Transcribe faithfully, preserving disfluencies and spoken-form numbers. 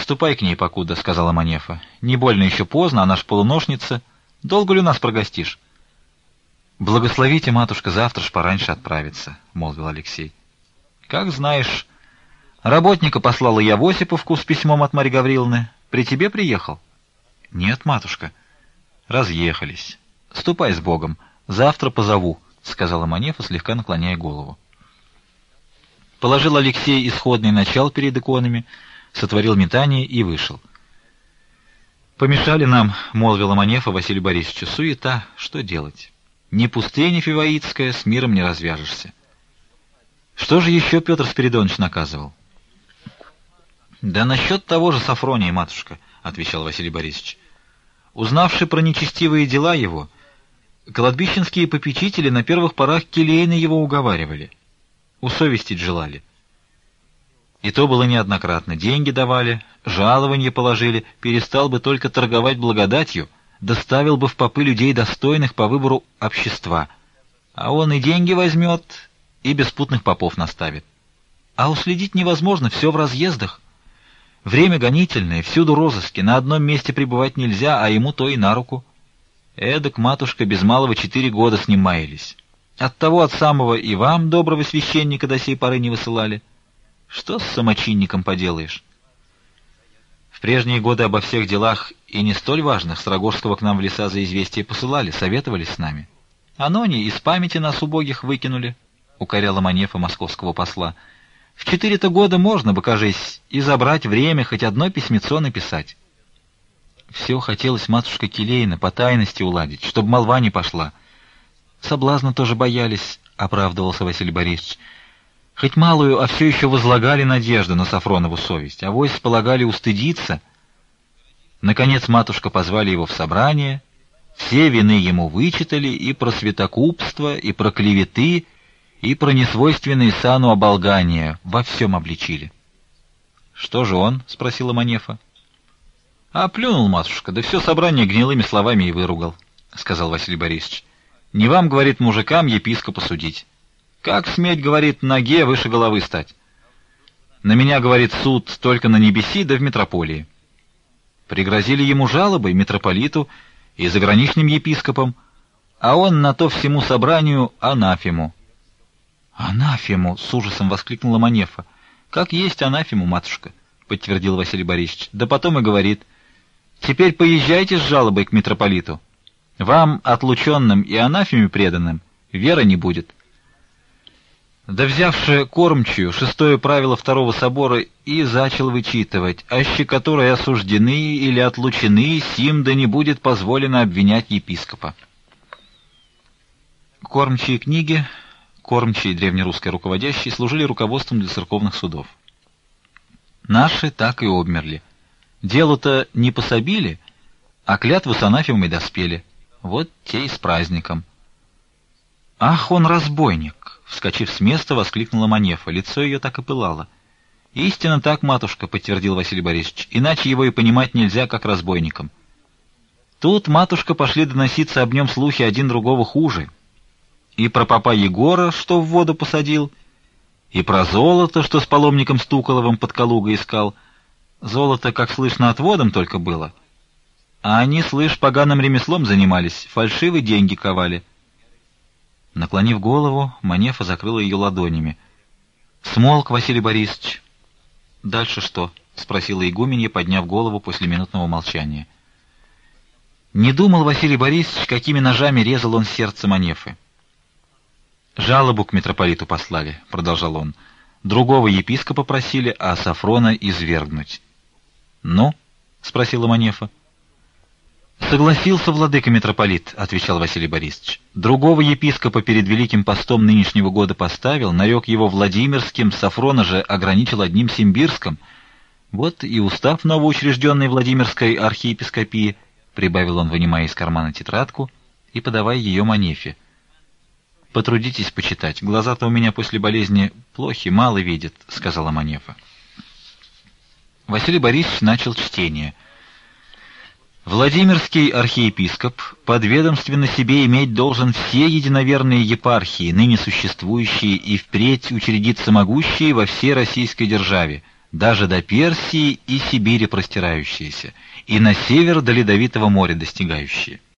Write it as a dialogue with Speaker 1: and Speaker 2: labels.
Speaker 1: ступай к ней покуда, — сказала Манефа. — Не больно еще поздно, она ж полуношница. Долго ли у нас прогостишь? — Благословите, матушка, завтра ж пораньше отправиться, — молвил Алексей. — Как знаешь. Работника послала я в Осиповку с письмом от Марьи Гавриловны. При тебе приехал? — Нет, матушка. — Разъехались. Ступай с Богом. Завтра позову, — сказала Манефа, слегка наклоняя голову. Положил Алексей исходный начал перед иконами, сотворил метание и вышел. «Помешали нам, — молвила Манефа Василию Борисовичу, — суета, что делать? Ни пустыня фиваитская, с миром не развяжешься. Что же еще Петр Спиридонович наказывал?» «Да насчет того же Сафрония, матушка, — отвечал Василий Борисович. Узнавши про нечестивые дела его, кладбищенские попечители на первых порах келейно его уговаривали, усовестить желали. И то было неоднократно. Деньги давали, жалования положили, перестал бы только торговать благодатью, доставил бы в попы людей достойных по выбору общества. А он и деньги возьмет, и беспутных попов наставит. А уследить невозможно, все в разъездах. Время гонительное, всюду розыски, на одном месте пребывать нельзя, а ему то и на руку. Эдак, матушка, без малого четыре года с ним маялись. Оттого от самого и вам, доброго священника, до сей поры не высылали. Что с самочинником поделаешь? В прежние годы обо всех делах, и не столь важных, с Рогожского к нам в леса за известие посылали, советовались с нами. Анони из памяти нас убогих выкинули, — укоряла Манефа московского посла. В четыре-то года можно бы, кажись, и забрать время хоть одно письмецо написать. Все хотелось, матушка, келейно, по тайности уладить, чтобы молва не пошла. Соблазна тоже боялись, — оправдывался Василий Борисович. Хоть малую, а все еще возлагали надежду на Сафронову совесть, авось полагали устыдиться. Наконец матушка позвали его в собрание, все вины ему вычитали и про святокупство, и про клеветы, и про несвойственные сану оболгания, во всем обличили. — Что же он? — спросила Манефа. — А плюнул, матушка, да все собрание гнилыми словами и выругал, — сказал Василий Борисович. — Не вам, говорит, мужикам епископа судить. Как сметь, говорит, ноге выше головы стать? На меня, говорит, суд только на небеси да в метрополии. Пригрозили ему жалобой, митрополиту и заграничным епископам, а он на то всему собранию анафему. — Анафему! — с ужасом воскликнула Манефа. — Как есть анафему, матушка, — подтвердил Василий Борисович. Да потом и говорит: теперь поезжайте с жалобой к митрополиту. Вам, отлученным и анафеме преданным, вера не будет. Да взявши кормчую шестое правило второго собора и зачал вычитывать, аще которые осуждены или отлучены, сим да не будет позволено обвинять епископа. Кормчие книги, кормчие древнерусской руководящие, служили руководством для церковных судов. Наши так и обмерли. Делу-то не пособили, а клятву с анафемой доспели. Вот те и с праздником. «Ах, он разбойник!» — вскочив с места, воскликнула Манефа. Лицо ее так и пылало. «Истинно так, матушка», — подтвердил Василий Борисович. «Иначе его и понимать нельзя, как разбойником». Тут, матушка, пошли доноситься об нем слухи один другого хуже. И про попа Егора, что в воду посадил, и про золото, что с паломником Стуколовым под Калугой искал. Золото, как слышно, отводом только было. А они, слышь, поганым ремеслом занимались, фальшивые деньги ковали. Наклонив голову, Манефа закрыла ее ладонями. Смолк Василий Борисович. — Дальше что? — спросила игуменья, подняв голову после минутного молчания. Не думал Василий Борисович, какими ножами резал он сердце Манефы. — Жалобу к митрополиту послали, — продолжал он. Другого епископа просили, а Сафрона извергнуть. — Ну? — спросила Манефа. «Согласился владыка митрополит», — отвечал Василий Борисович. «Другого епископа перед Великим постом нынешнего года поставил, нарек его Владимирским, Сафрона же ограничил одним Симбирском. Вот и устав новоучрежденной Владимирской архиепископии», — прибавил он, вынимая из кармана тетрадку и подавая ее Манефе. «Потрудитесь почитать. Глаза-то у меня после болезни плохи, мало видят», — сказала Манефа. Василий Борисович начал чтение. Владимирский архиепископ подведомственно себе иметь должен все единоверные епархии, ныне существующие и впредь учредиться могущие во всей российской державе, даже до Персии и Сибири простирающиеся, и на север до Ледовитого моря достигающие.